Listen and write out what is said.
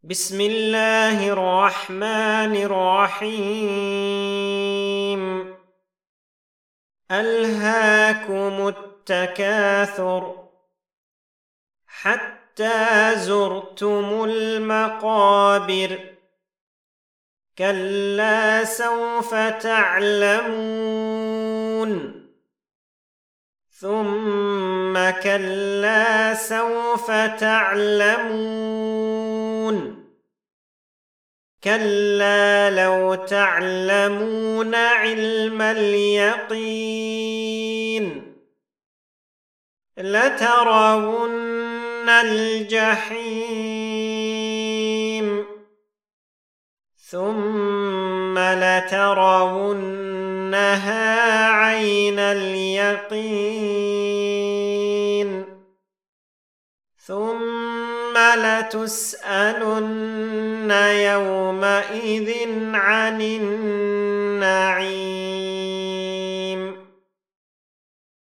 بسم الله الرحمن الرحيم. ألهاكم التكاثر حتى زرتم المقابر. كلا سوف تعلمون ثم كلا سوف تعلمون. كلا لو تعلمون علم اليقين لترون الجحيم ثم لترونها عين اليقين ثم لتسألن يومئذ عن النعيم.